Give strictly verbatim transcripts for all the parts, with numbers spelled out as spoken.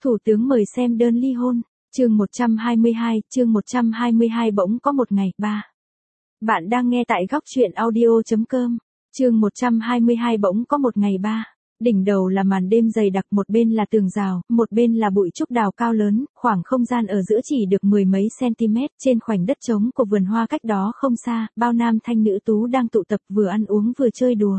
Thủ tướng mời xem đơn ly hôn, chương một trăm hai mươi hai, chương một trăm hai mươi hai bỗng có một ngày, ba. Bạn đang nghe tại góc truyện audio chấm com, chương một trăm hai mươi hai bỗng có một ngày ba. Đỉnh đầu là màn đêm dày đặc, một bên là tường rào, một bên là bụi trúc đào cao lớn, khoảng không gian ở giữa chỉ được mười mấy cm, trên khoảnh đất trống của vườn hoa cách đó không xa, bao nam thanh nữ tú đang tụ tập vừa ăn uống vừa chơi đùa.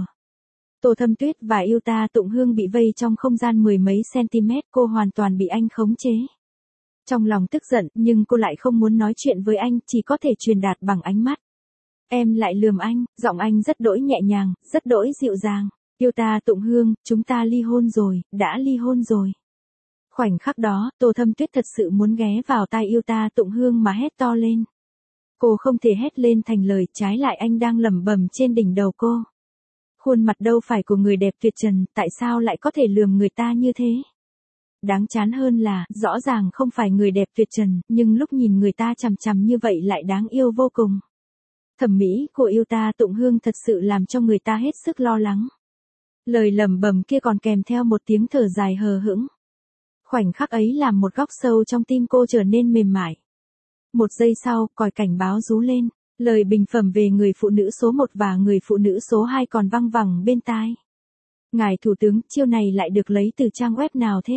Tô Thâm Tuyết và Yêu Ta Tụng Hương bị vây trong không gian mười mấy cm, cô hoàn toàn bị anh khống chế. Trong lòng tức giận, nhưng cô lại không muốn nói chuyện với anh, chỉ có thể truyền đạt bằng ánh mắt. Em lại lườm anh, giọng anh rất đỗi nhẹ nhàng, rất đỗi dịu dàng. Yêu Ta Tụng Hương, chúng ta ly hôn rồi, đã ly hôn rồi. Khoảnh khắc đó, Tô Thâm Tuyết thật sự muốn ghé vào tai Yêu Ta Tụng Hương mà hét to lên. Cô không thể hét lên thành lời, trái lại anh đang lẩm bẩm trên đỉnh đầu cô. Khuôn mặt đâu phải của người đẹp tuyệt trần, tại sao lại có thể lườm người ta như thế? Đáng chán hơn là, rõ ràng không phải người đẹp tuyệt trần, nhưng lúc nhìn người ta chằm chằm như vậy lại đáng yêu vô cùng. Thẩm mỹ của Yêu Ta Tụng Hương thật sự làm cho người ta hết sức lo lắng. Lời lẩm bẩm kia còn kèm theo một tiếng thở dài hờ hững. Khoảnh khắc ấy làm một góc sâu trong tim cô trở nên mềm mại. Một giây sau, còi cảnh báo rú lên. Lời bình phẩm về người phụ nữ số một và người phụ nữ số hai còn văng vẳng bên tai. Ngài Thủ tướng, chiêu này lại được lấy từ trang web nào thế?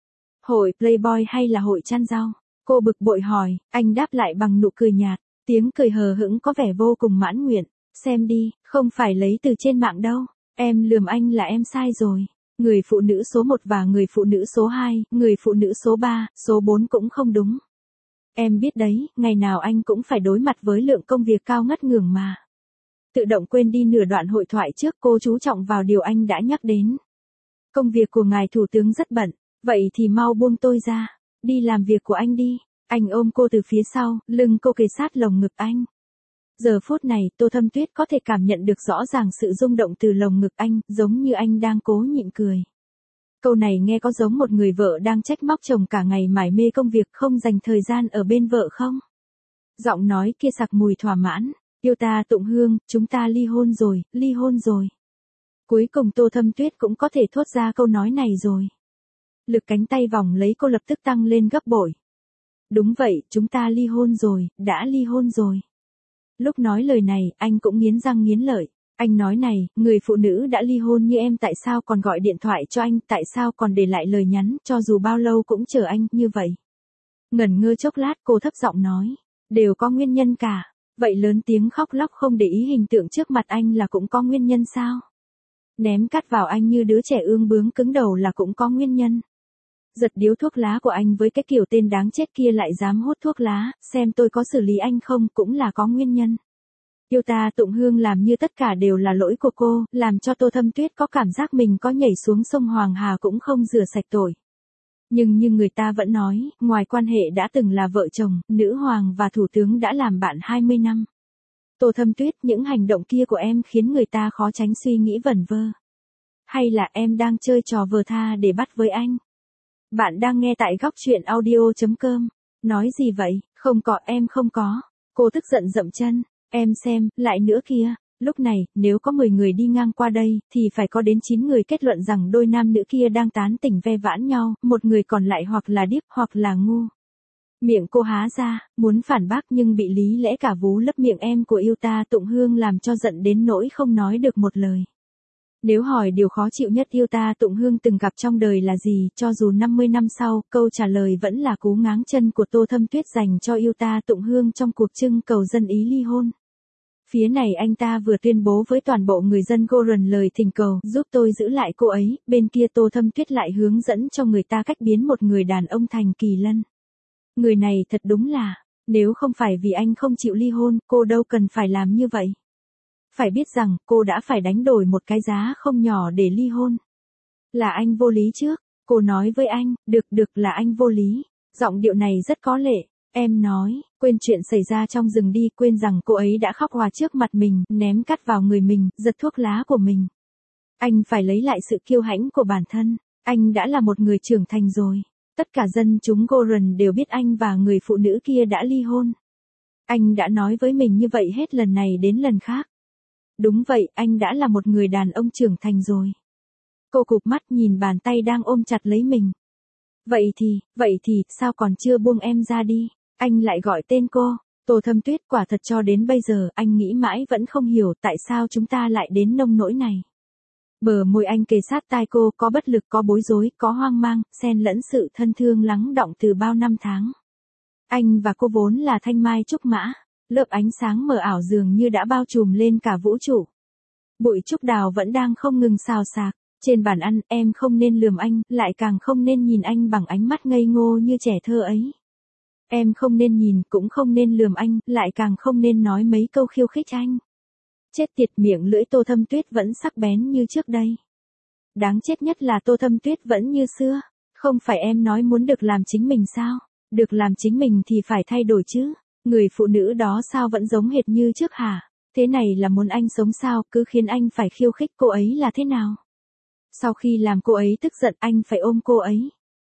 Hội Playboy hay là hội chăn rau? Cô bực bội hỏi, anh đáp lại bằng nụ cười nhạt. Tiếng cười hờ hững có vẻ vô cùng mãn nguyện. Xem đi, không phải lấy từ trên mạng đâu. Em lườm anh là em sai rồi. Người phụ nữ số một và người phụ nữ số hai, người phụ nữ số ba, số bốn cũng không đúng. Em biết đấy, ngày nào anh cũng phải đối mặt với lượng công việc cao ngất ngưởng mà. Tự động quên đi nửa đoạn hội thoại trước, cô chú trọng vào điều anh đã nhắc đến. Công việc của ngài Thủ tướng rất bận, vậy thì mau buông tôi ra, đi làm việc của anh đi. Anh ôm cô từ phía sau, lưng cô kề sát lồng ngực anh. Giờ phút này, Tô Thâm Tuyết có thể cảm nhận được rõ ràng sự rung động từ lồng ngực anh, giống như anh đang cố nhịn cười. Câu này nghe có giống một người vợ đang trách móc chồng cả ngày mải mê công việc không dành thời gian ở bên vợ không? Giọng nói kia sặc mùi thỏa mãn. Yêu Ta Tụng Hương, chúng ta ly hôn rồi, ly hôn rồi. Cuối cùng Tô Thâm Tuyết cũng có thể thốt ra câu nói này rồi. Lực cánh tay vòng lấy cô lập tức tăng lên gấp bội. Đúng vậy, chúng ta ly hôn rồi, đã ly hôn rồi. Lúc nói lời này, anh cũng nghiến răng nghiến lợi. Anh nói này, người phụ nữ đã ly hôn như em tại sao còn gọi điện thoại cho anh, tại sao còn để lại lời nhắn, cho dù bao lâu cũng chờ anh, như vậy. Ngẩn ngơ chốc lát cô thấp giọng nói, đều có nguyên nhân cả, vậy lớn tiếng khóc lóc không để ý hình tượng trước mặt anh là cũng có nguyên nhân sao? Ném cát vào anh như đứa trẻ ương bướng cứng đầu là cũng có nguyên nhân. Giật điếu thuốc lá của anh với cái kiểu tên đáng chết kia lại dám hút thuốc lá, xem tôi có xử lý anh không cũng là có nguyên nhân. Yêu Ta Tụng Hương làm như tất cả đều là lỗi của cô, làm cho Tô Thâm Tuyết có cảm giác mình có nhảy xuống sông Hoàng Hà cũng không rửa sạch tội. Nhưng như người ta vẫn nói, ngoài quan hệ đã từng là vợ chồng, nữ hoàng và thủ tướng đã làm bạn hai mươi năm. Tô Thâm Tuyết, những hành động kia của em khiến người ta khó tránh suy nghĩ vẩn vơ. Hay là em đang chơi trò vờ tha để bắt với anh? Bạn đang nghe tại góc truyện audio chấm com. Nói gì vậy? Không có, em không có. Cô tức giận dậm chân. Em xem, lại nữa kìa. Lúc này, nếu có mười người đi ngang qua đây, thì phải có đến chín người kết luận rằng đôi nam nữ kia đang tán tỉnh ve vãn nhau, một người còn lại hoặc là điếc hoặc là ngu. Miệng cô há ra, muốn phản bác nhưng bị lý lẽ cả vú lấp miệng em của Yêu Ta Tụng Hương làm cho giận đến nỗi không nói được một lời. Nếu hỏi điều khó chịu nhất Yêu Ta Tụng Hương từng gặp trong đời là gì, cho dù năm mươi năm sau, câu trả lời vẫn là cú ngáng chân của Tô Thâm Tuyết dành cho Yêu Ta Tụng Hương trong cuộc trưng cầu dân ý ly hôn. Phía này anh ta vừa tuyên bố với toàn bộ người dân Goran lời thỉnh cầu giúp tôi giữ lại cô ấy, bên kia Tô Thâm Tuyết lại hướng dẫn cho người ta cách biến một người đàn ông thành kỳ lân. Người này thật đúng là, nếu không phải vì anh không chịu ly hôn, cô đâu cần phải làm như vậy. Phải biết rằng, cô đã phải đánh đổi một cái giá không nhỏ để ly hôn. Là anh vô lý trước, cô nói với anh, được được là anh vô lý. Giọng điệu này rất có lệ. Em nói, quên chuyện xảy ra trong rừng đi, quên rằng cô ấy đã khóc hòa trước mặt mình, ném cát vào người mình, giật thuốc lá của mình. Anh phải lấy lại sự kiêu hãnh của bản thân, anh đã là một người trưởng thành rồi. Tất cả dân chúng Goran đều biết anh và người phụ nữ kia đã ly hôn. Anh đã nói với mình như vậy hết lần này đến lần khác. Đúng vậy, anh đã là một người đàn ông trưởng thành rồi. Cô cụp mắt nhìn bàn tay đang ôm chặt lấy mình. Vậy thì, vậy thì, sao còn chưa buông em ra đi? Anh lại gọi tên cô. Tô Thâm Tuyết, quả thật cho đến bây giờ, anh nghĩ mãi vẫn không hiểu tại sao chúng ta lại đến nông nỗi này. Bờ môi anh kề sát tai cô, có bất lực, có bối rối, có hoang mang, xen lẫn sự thân thương lắng đọng từ bao năm tháng. Anh và cô vốn là thanh mai trúc mã, lớp ánh sáng mờ ảo dường như đã bao trùm lên cả vũ trụ. Bụi trúc đào vẫn đang không ngừng xào xạc. Trên bàn ăn, em không nên lườm anh, lại càng không nên nhìn anh bằng ánh mắt ngây ngô như trẻ thơ ấy. Em không nên nhìn, cũng không nên lườm anh, lại càng không nên nói mấy câu khiêu khích anh. Chết tiệt, miệng lưỡi Tô Thâm Tuyết vẫn sắc bén như trước đây. Đáng chết nhất là Tô Thâm Tuyết vẫn như xưa. Không phải em nói muốn được làm chính mình sao? Được làm chính mình thì phải thay đổi chứ. Người phụ nữ đó sao vẫn giống hệt như trước hả? Thế này là muốn anh sống sao, cứ khiến anh phải khiêu khích cô ấy là thế nào? Sau khi làm cô ấy tức giận, anh phải ôm cô ấy.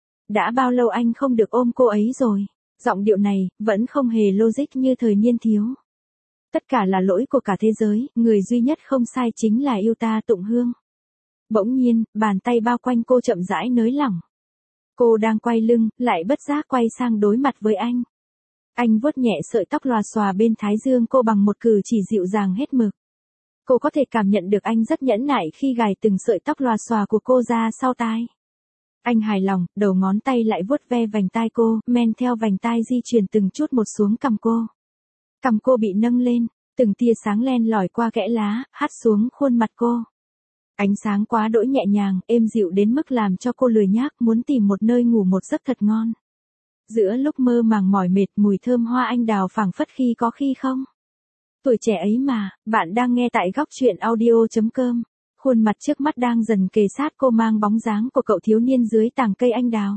Đã bao lâu anh không được ôm cô ấy rồi? Giọng điệu này, vẫn không hề logic như thời niên thiếu. Tất cả là lỗi của cả thế giới, người duy nhất không sai chính là yêu ta Tụng Hương. Bỗng nhiên, bàn tay bao quanh cô chậm rãi nới lỏng. Cô đang quay lưng, lại bất giác quay sang đối mặt với anh. Anh vuốt nhẹ sợi tóc lòa xòa bên thái dương cô bằng một cử chỉ dịu dàng hết mực. Cô có thể cảm nhận được anh rất nhẫn nại khi gài từng sợi tóc lòa xòa của cô ra sau tai. Anh hài lòng, đầu ngón tay lại vuốt ve vành tai cô, men theo vành tai di chuyển từng chút một xuống cằm cô. Cằm cô bị nâng lên, từng tia sáng len lỏi qua kẽ lá, hắt xuống khuôn mặt cô. Ánh sáng quá đỗi nhẹ nhàng, êm dịu đến mức làm cho cô lười nhác muốn tìm một nơi ngủ một giấc thật ngon. Giữa lúc mơ màng mỏi mệt, mùi thơm hoa anh đào phảng phất khi có khi không. Tuổi trẻ ấy mà, bạn đang nghe tại góc truyện audio chấm com. Khuôn mặt trước mắt đang dần kề sát cô mang bóng dáng của cậu thiếu niên dưới tàng cây anh đào.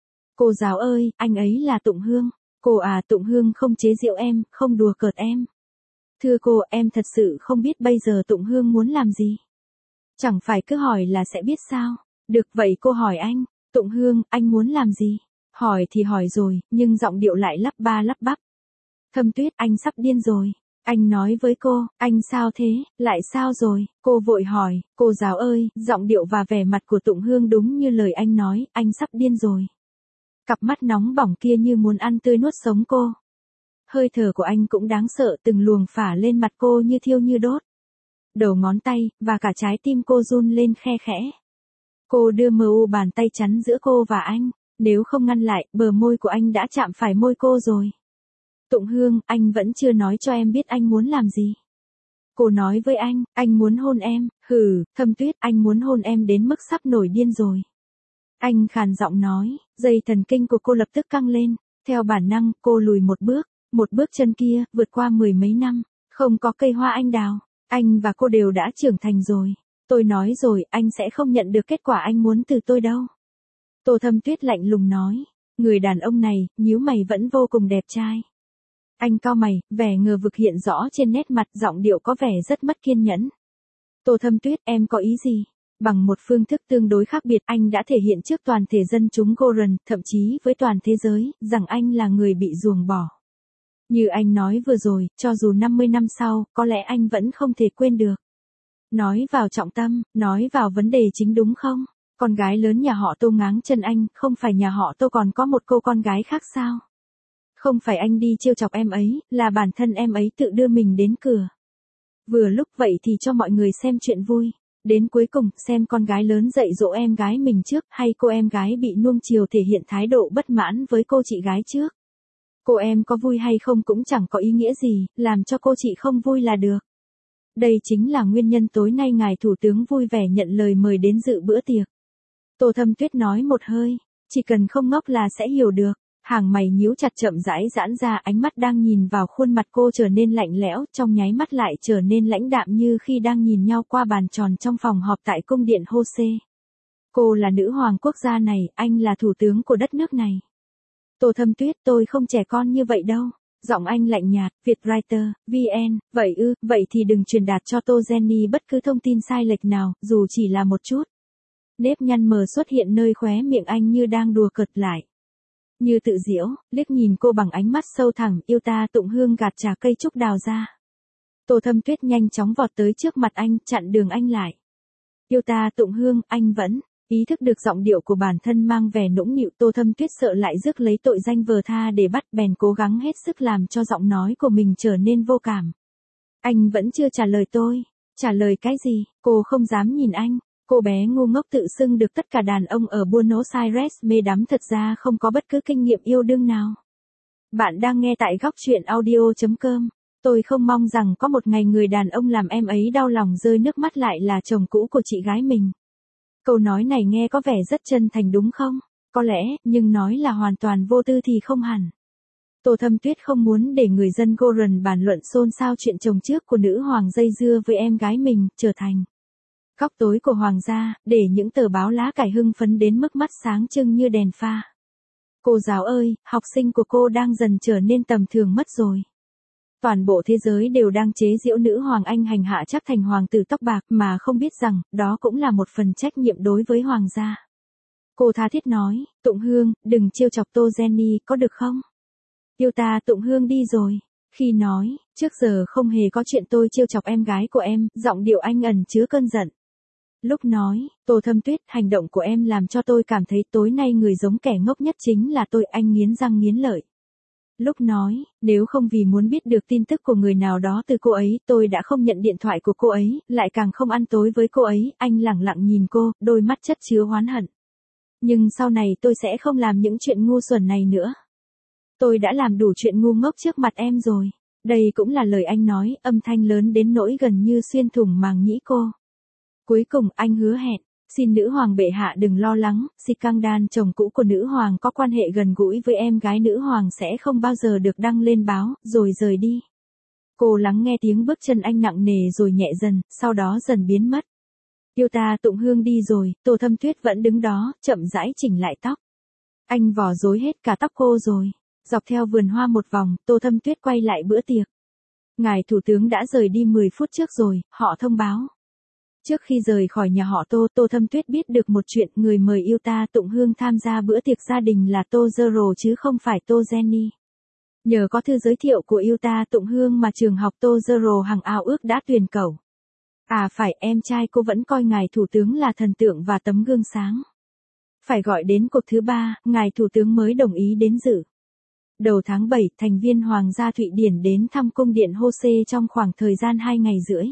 Cô giáo ơi, anh ấy là Tụng Hương. Cô à, Tụng Hương không chế giễu em, không đùa cợt em. Thưa cô, em thật sự không biết bây giờ Tụng Hương muốn làm gì. Chẳng phải cứ hỏi là sẽ biết sao. Được vậy cô hỏi anh, Tụng Hương, anh muốn làm gì? Hỏi thì hỏi rồi, nhưng giọng điệu lại lắp ba lắp bắp. Thâm Tuyết, anh sắp điên rồi. Anh nói với cô, anh sao thế, lại sao rồi? Cô vội hỏi, cô giáo ơi, giọng điệu và vẻ mặt của Tụng Hương đúng như lời anh nói, anh sắp điên rồi. Cặp mắt nóng bỏng kia như muốn ăn tươi nuốt sống cô. Hơi thở của anh cũng đáng sợ, từng luồng phả lên mặt cô như thiêu như đốt. Đầu ngón tay, và cả trái tim cô run lên khe khẽ. Cô đưa mờ u bàn tay chắn giữa cô và anh, nếu không ngăn lại, bờ môi của anh đã chạm phải môi cô rồi. Tụng Hương, anh vẫn chưa nói cho em biết anh muốn làm gì. Cô nói với anh, anh muốn hôn em, hừ, Thâm Tuyết, anh muốn hôn em đến mức sắp nổi điên rồi. Anh khàn giọng nói, dây thần kinh của cô lập tức căng lên, theo bản năng, cô lùi một bước, một bước chân kia, vượt qua mười mấy năm, không có cây hoa anh đào, anh và cô đều đã trưởng thành rồi. Tôi nói rồi, anh sẽ không nhận được kết quả anh muốn từ tôi đâu. Tô Thâm Tuyết lạnh lùng nói, người đàn ông này, nhíu mày vẫn vô cùng đẹp trai. Anh cau mày, vẻ ngờ vực hiện rõ trên nét mặt, giọng điệu có vẻ rất mất kiên nhẫn. Tô Thâm Tuyết, em có ý gì? Bằng một phương thức tương đối khác biệt, anh đã thể hiện trước toàn thể dân chúng Goran, thậm chí với toàn thế giới, rằng anh là người bị ruồng bỏ. Như anh nói vừa rồi, cho dù năm mươi năm sau, có lẽ anh vẫn không thể quên được. Nói vào trọng tâm, nói vào vấn đề chính đúng không? Con gái lớn nhà họ Tô ngáng chân anh, không phải nhà họ Tô còn có một cô con gái khác sao? Không phải anh đi trêu chọc em ấy, là bản thân em ấy tự đưa mình đến cửa. Vừa lúc vậy thì cho mọi người xem chuyện vui. Đến cuối cùng, xem con gái lớn dạy dỗ em gái mình trước, hay cô em gái bị nuông chiều thể hiện thái độ bất mãn với cô chị gái trước. Cô em có vui hay không cũng chẳng có ý nghĩa gì, làm cho cô chị không vui là được. Đây chính là nguyên nhân tối nay ngài thủ tướng vui vẻ nhận lời mời đến dự bữa tiệc. Tô Thâm Tuyết nói một hơi, chỉ cần không ngốc là sẽ hiểu được. Hàng mày nhíu chặt chậm rãi giãn ra, ánh mắt đang nhìn vào khuôn mặt cô trở nên lạnh lẽo, trong nháy mắt lại trở nên lãnh đạm như khi đang nhìn nhau qua bàn tròn trong phòng họp tại cung điện Hô-xê. Cô là nữ hoàng quốc gia này, anh là thủ tướng của đất nước này. Tô Thâm Tuyết, tôi không trẻ con như vậy đâu. Giọng anh lạnh nhạt, Vietwriter, vê en, vậy ư, vậy thì đừng truyền đạt cho Tô Jenny bất cứ thông tin sai lệch nào, dù chỉ là một chút. Nếp nhăn mờ xuất hiện nơi khóe miệng anh như đang đùa cợt lại. Như tự giễu, liếc nhìn cô bằng ánh mắt sâu thẳm, yêu ta Tụng Hương gạt trà cây trúc đào ra. Tô Thâm Tuyết nhanh chóng vọt tới trước mặt anh, chặn đường anh lại. Yêu ta Tụng Hương, anh vẫn, Ý thức được giọng điệu của bản thân mang vẻ nũng nịu, Tô Thâm Tuyết sợ lại rước lấy tội danh vờ tha để bắt, bèn cố gắng hết sức làm cho giọng nói của mình trở nên vô cảm. Anh vẫn chưa trả lời tôi. Trả lời cái gì? Cô không dám nhìn anh. Cô bé ngu ngốc tự xưng được tất cả đàn ông ở Buenos Aires mê đắm, thật ra không có bất cứ kinh nghiệm yêu đương nào. Bạn đang nghe tại góc chuyện audio chấm com. Tôi không mong rằng có một ngày người đàn ông làm em ấy đau lòng rơi nước mắt lại là chồng cũ của chị gái mình. Câu nói này nghe có vẻ rất chân thành đúng không? Có lẽ, nhưng nói là hoàn toàn vô tư thì không hẳn. Tô Thâm Tuyết không muốn để người dân Goran bàn luận xôn xao chuyện chồng trước của nữ hoàng dây dưa với em gái mình, trở thành góc tối của hoàng gia, để những tờ báo lá cải hưng phấn đến mức mắt sáng trưng như đèn pha. Cô giáo ơi, học sinh của cô đang dần trở nên tầm thường mất rồi. Toàn bộ thế giới đều đang chế giễu nữ hoàng Anh hành hạ chắc thành hoàng tử tóc bạc mà không biết rằng, đó cũng là một phần trách nhiệm đối với hoàng gia. Cô tha thiết nói, Tụng Hương, đừng trêu chọc Tô Jenny, có được không? Yêu ta Tụng Hương đi rồi. Khi nói, trước giờ không hề có chuyện tôi trêu chọc em gái của em, giọng điệu anh ẩn chứa cơn giận. Lúc nói, Tô Thâm Tuyết, hành động của em làm cho tôi cảm thấy tối nay người giống kẻ ngốc nhất chính là tôi, anh nghiến răng nghiến lợi. Lúc nói, nếu không vì muốn biết được tin tức của người nào đó từ cô ấy, tôi đã không nhận điện thoại của cô ấy, lại càng không ăn tối với cô ấy, anh lẳng lặng nhìn cô, đôi mắt chất chứa oán hận. Nhưng sau này tôi sẽ không làm những chuyện ngu xuẩn này nữa. Tôi đã làm đủ chuyện ngu ngốc trước mặt em rồi. Đây cũng là lời anh nói, âm thanh lớn đến nỗi gần như xuyên thủng màng nhĩ cô. Cuối cùng anh hứa hẹn, xin nữ hoàng bệ hạ đừng lo lắng, Sikandar, chồng cũ của nữ hoàng có quan hệ gần gũi với em gái nữ hoàng sẽ không bao giờ được đăng lên báo, rồi rời đi. Cô lắng nghe tiếng bước chân anh nặng nề rồi nhẹ dần, sau đó dần biến mất. Yêu ta Tụng Hương đi rồi, Tô Thâm Tuyết vẫn đứng đó, chậm rãi chỉnh lại tóc. Anh vò rối hết cả tóc cô rồi. Dọc theo vườn hoa một vòng, Tô Thâm Tuyết quay lại bữa tiệc. Ngài thủ tướng đã rời đi mười phút trước rồi, họ thông báo. Trước khi rời khỏi nhà họ Tô, Tô Thâm Tuyết biết được một chuyện, người mời yêu ta Tụng Hương tham gia bữa tiệc gia đình là Tô Zero chứ không phải Tô Jenny. Nhờ có thư giới thiệu của yêu ta Tụng Hương mà trường học Tô Zero hằng ao ước đã tuyển cẩu. À phải, em trai cô vẫn coi ngài thủ tướng là thần tượng và tấm gương sáng. Phải gọi đến cuộc thứ ba, ngài thủ tướng mới đồng ý đến dự. Đầu tháng bảy, thành viên Hoàng gia Thụy Điển đến thăm cung điện Hose trong khoảng thời gian hai ngày rưỡi.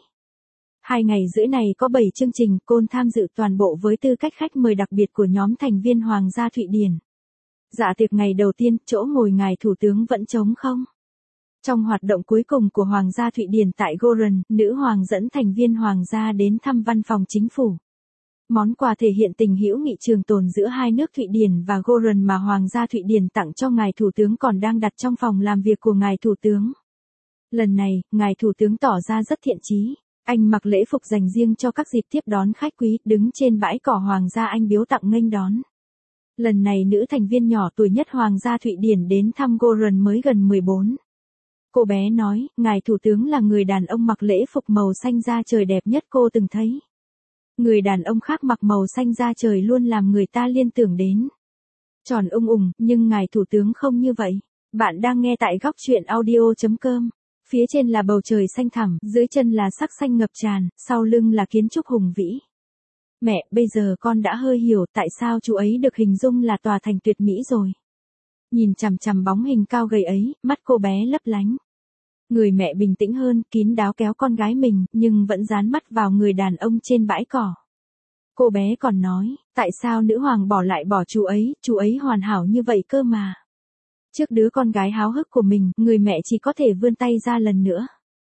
Hai ngày rưỡi này có bảy chương trình, Côn tham dự toàn bộ với tư cách khách mời đặc biệt của nhóm thành viên Hoàng gia Thụy Điển. Dạ tiệc ngày đầu tiên, chỗ ngồi ngài thủ tướng vẫn trống không. Trong hoạt động cuối cùng của Hoàng gia Thụy Điển tại Goran, nữ hoàng dẫn thành viên Hoàng gia đến thăm văn phòng chính phủ. Món quà thể hiện tình hữu nghị trường tồn giữa hai nước Thụy Điển và Goran mà Hoàng gia Thụy Điển tặng cho ngài thủ tướng còn đang đặt trong phòng làm việc của ngài thủ tướng. Lần này, ngài thủ tướng tỏ ra rất thiện chí. Anh mặc lễ phục dành riêng cho các dịp tiếp đón khách quý, đứng trên bãi cỏ Hoàng gia anh biếu tặng nghênh đón. Lần này nữ thành viên nhỏ tuổi nhất Hoàng gia Thụy Điển đến thăm Goran mới gần mười bốn. Cô bé nói, ngài thủ tướng là người đàn ông mặc lễ phục màu xanh da trời đẹp nhất cô từng thấy. Người đàn ông khác mặc màu xanh da trời luôn làm người ta liên tưởng đến tròn ung ủng, nhưng ngài thủ tướng không như vậy. Bạn đang nghe tại góc chuyện audio chấm com. Phía trên là bầu trời xanh thẳm, dưới chân là sắc xanh ngập tràn, sau lưng là kiến trúc hùng vĩ. Mẹ, bây giờ con đã hơi hiểu tại sao chú ấy được hình dung là tòa thành tuyệt mỹ rồi. Nhìn chằm chằm bóng hình cao gầy ấy, mắt cô bé lấp lánh. Người mẹ bình tĩnh hơn, kín đáo kéo con gái mình, nhưng vẫn dán mắt vào người đàn ông trên bãi cỏ. Cô bé còn nói, tại sao nữ hoàng bỏ lại bỏ chú ấy, chú ấy hoàn hảo như vậy cơ mà. Trước đứa con gái háo hức của mình, người mẹ chỉ có thể vươn tay ra lần nữa.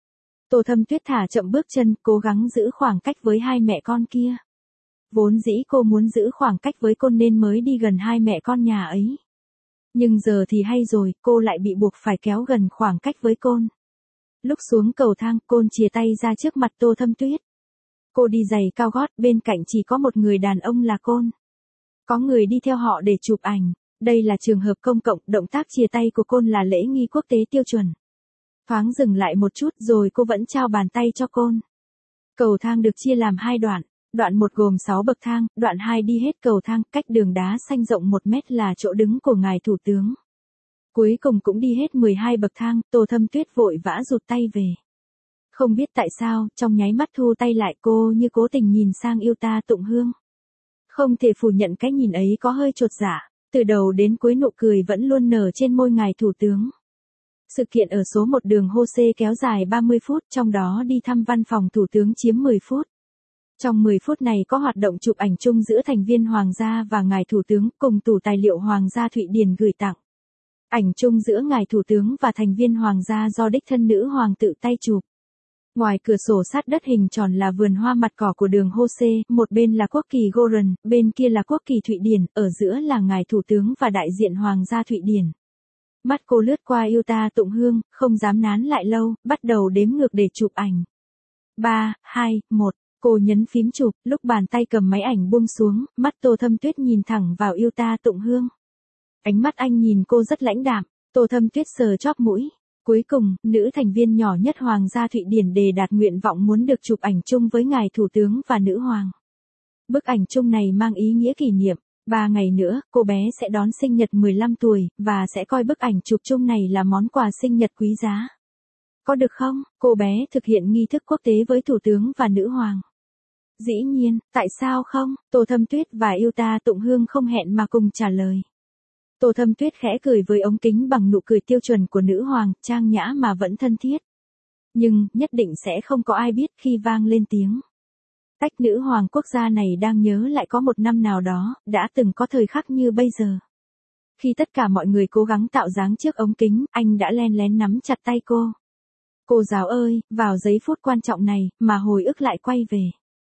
Tô Thâm Tuyết thả chậm bước chân, cố gắng giữ khoảng cách với hai mẹ con kia. Vốn dĩ cô muốn giữ khoảng cách với Côn nên mới đi gần hai mẹ con nhà ấy. Nhưng giờ thì hay rồi, cô lại bị buộc phải kéo gần khoảng cách với Côn. Lúc xuống cầu thang, Côn chìa tay ra trước mặt Tô Thâm Tuyết. Cô đi giày cao gót, bên cạnh chỉ có một người đàn ông là Côn. Có người đi theo họ để chụp ảnh. Đây là trường hợp công cộng, động tác chìa tay của Côn là lễ nghi quốc tế tiêu chuẩn. Thoáng dừng lại một chút rồi cô vẫn trao bàn tay cho Côn. Cầu thang được chia làm hai đoạn. Đoạn một gồm sáu bậc thang, đoạn hai đi hết cầu thang, cách đường đá xanh rộng một mét là chỗ đứng của ngài thủ tướng. Cuối cùng cũng đi hết mười hai bậc thang, Tô Thâm Tuyết vội vã rụt tay về. Không biết tại sao, trong nháy mắt thu tay lại cô như cố tình nhìn sang yêu ta Tụng Hương. Không thể phủ nhận cái nhìn ấy có hơi chột dạ, từ đầu đến cuối nụ cười vẫn luôn nở trên môi ngài thủ tướng. Sự kiện ở số một đường Jose kéo dài ba mươi phút, trong đó đi thăm văn phòng thủ tướng chiếm mười phút. Trong mười phút này có hoạt động chụp ảnh chung giữa thành viên Hoàng gia và ngài thủ tướng cùng tủ tài liệu Hoàng gia Thụy Điển gửi tặng. Ảnh chung giữa ngài thủ tướng và thành viên Hoàng gia do đích thân nữ hoàng tự tay chụp. Ngoài cửa sổ sát đất hình tròn là vườn hoa mặt cỏ của đường Jose, một bên là quốc kỳ Goran, bên kia là quốc kỳ Thụy Điển, ở giữa là ngài thủ tướng và đại diện Hoàng gia Thụy Điển. Mắt cô lướt qua Yuta Tụng Hương, không dám nán lại lâu, bắt đầu đếm ngược để chụp ảnh. ba, hai, một, cô nhấn phím chụp, lúc bàn tay cầm máy ảnh buông xuống, mắt Tô Thâm Tuyết nhìn thẳng vào Yuta Tụng Hương. Ánh mắt anh nhìn cô rất lãnh đạm, Tô Thâm Tuyết sờ chóp mũi. Cuối cùng, nữ thành viên nhỏ nhất Hoàng gia Thụy Điển đề đạt nguyện vọng muốn được chụp ảnh chung với ngài thủ tướng và nữ hoàng. Bức ảnh chung này mang ý nghĩa kỷ niệm. Ba ngày nữa, cô bé sẽ đón sinh nhật mười lăm tuổi, và sẽ coi bức ảnh chụp chung này là món quà sinh nhật quý giá. Có được không? Cô bé thực hiện nghi thức quốc tế với thủ tướng và nữ hoàng. Dĩ nhiên, tại sao không? Tô Thâm Tuyết và Yuta Tụng Hương không hẹn mà cùng trả lời. Tô Thâm Tuyết khẽ cười với ống kính bằng nụ cười tiêu chuẩn của nữ hoàng, trang nhã mà vẫn thân thiết. Nhưng, nhất định sẽ không có ai biết khi vang lên tiếng. Tách nữ hoàng quốc gia này đang nhớ lại có một năm nào đó, đã từng có thời khắc như bây giờ. Khi tất cả mọi người cố gắng tạo dáng trước ống kính, anh đã len lén nắm chặt tay cô. Cô giáo ơi, vào giây phút quan trọng này, mà hồi ức lại quay về.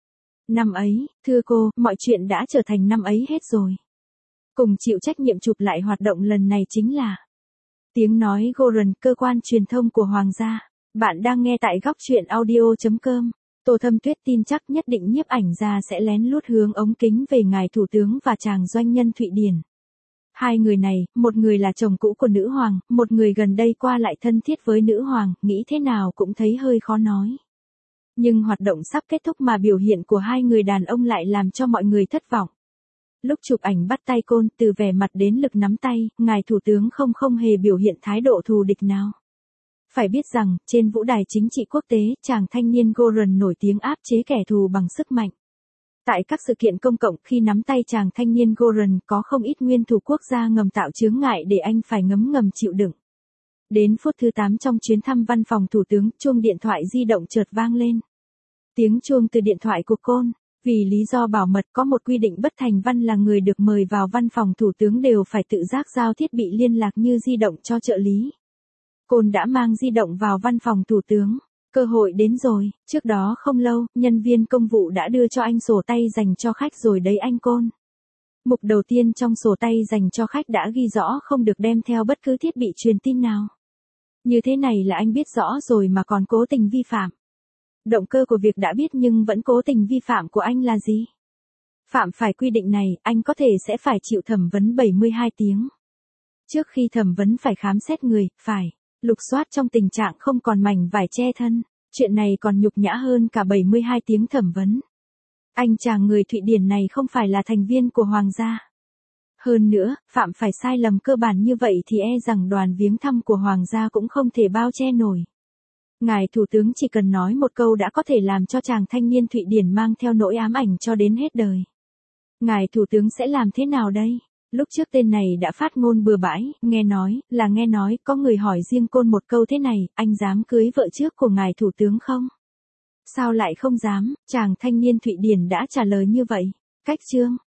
Năm ấy, thưa cô, mọi chuyện đã trở thành năm ấy hết rồi. Cùng chịu trách nhiệm chụp lại hoạt động lần này chính là Tiếng nói Goran, cơ quan truyền thông của Hoàng gia. Bạn đang nghe tại góc truyện audio chấm com. Tô Thâm Tuyết tin chắc nhất định nhiếp ảnh gia sẽ lén lút hướng ống kính về ngài thủ tướng và chàng doanh nhân Thụy Điển. Hai người này, một người là chồng cũ của nữ hoàng, một người gần đây qua lại thân thiết với nữ hoàng, nghĩ thế nào cũng thấy hơi khó nói. Nhưng hoạt động sắp kết thúc mà biểu hiện của hai người đàn ông lại làm cho mọi người thất vọng. Lúc chụp ảnh bắt tay côn, từ vẻ mặt đến lực nắm tay, ngài thủ tướng không không hề biểu hiện thái độ thù địch nào. Phải biết rằng, trên vũ đài chính trị quốc tế, chàng thanh niên Goran nổi tiếng áp chế kẻ thù bằng sức mạnh. Tại các sự kiện công cộng, khi nắm tay chàng thanh niên Goran, có không ít nguyên thủ quốc gia ngầm tạo chướng ngại để anh phải ngấm ngầm chịu đựng. Đến phút thứ tám trong chuyến thăm văn phòng thủ tướng, chuông điện thoại di động chợt vang lên. Tiếng chuông từ điện thoại của Côn. Vì lý do bảo mật, có một quy định bất thành văn là người được mời vào văn phòng thủ tướng đều phải tự giác giao thiết bị liên lạc như di động cho trợ lý. Côn đã mang di động vào văn phòng thủ tướng. Cơ hội đến rồi, trước đó không lâu, nhân viên công vụ đã đưa cho anh sổ tay dành cho khách rồi đấy anh Côn. Mục đầu tiên trong sổ tay dành cho khách đã ghi rõ không được đem theo bất cứ thiết bị truyền tin nào. Như thế này là anh biết rõ rồi mà còn cố tình vi phạm. Động cơ của việc đã biết nhưng vẫn cố tình vi phạm của anh là gì? Phạm phải quy định này, anh có thể sẽ phải chịu thẩm vấn bảy mươi hai tiếng. Trước khi thẩm vấn phải khám xét người, phải lục soát trong tình trạng không còn mảnh vải che thân. Chuyện này còn nhục nhã hơn cả bảy mươi hai tiếng thẩm vấn. Anh chàng người Thụy Điển này không phải là thành viên của Hoàng gia. Hơn nữa, phạm phải sai lầm cơ bản như vậy thì e rằng đoàn viếng thăm của Hoàng gia cũng không thể bao che nổi. Ngài thủ tướng chỉ cần nói một câu đã có thể làm cho chàng thanh niên Thụy Điển mang theo nỗi ám ảnh cho đến hết đời. Ngài thủ tướng sẽ làm thế nào đây? Lúc trước tên này đã phát ngôn bừa bãi, nghe nói, là nghe nói, có người hỏi riêng Côn một câu thế này, anh dám cưới vợ trước của ngài thủ tướng không? Sao lại không dám? Chàng thanh niên Thụy Điển đã trả lời như vậy. Cách chương,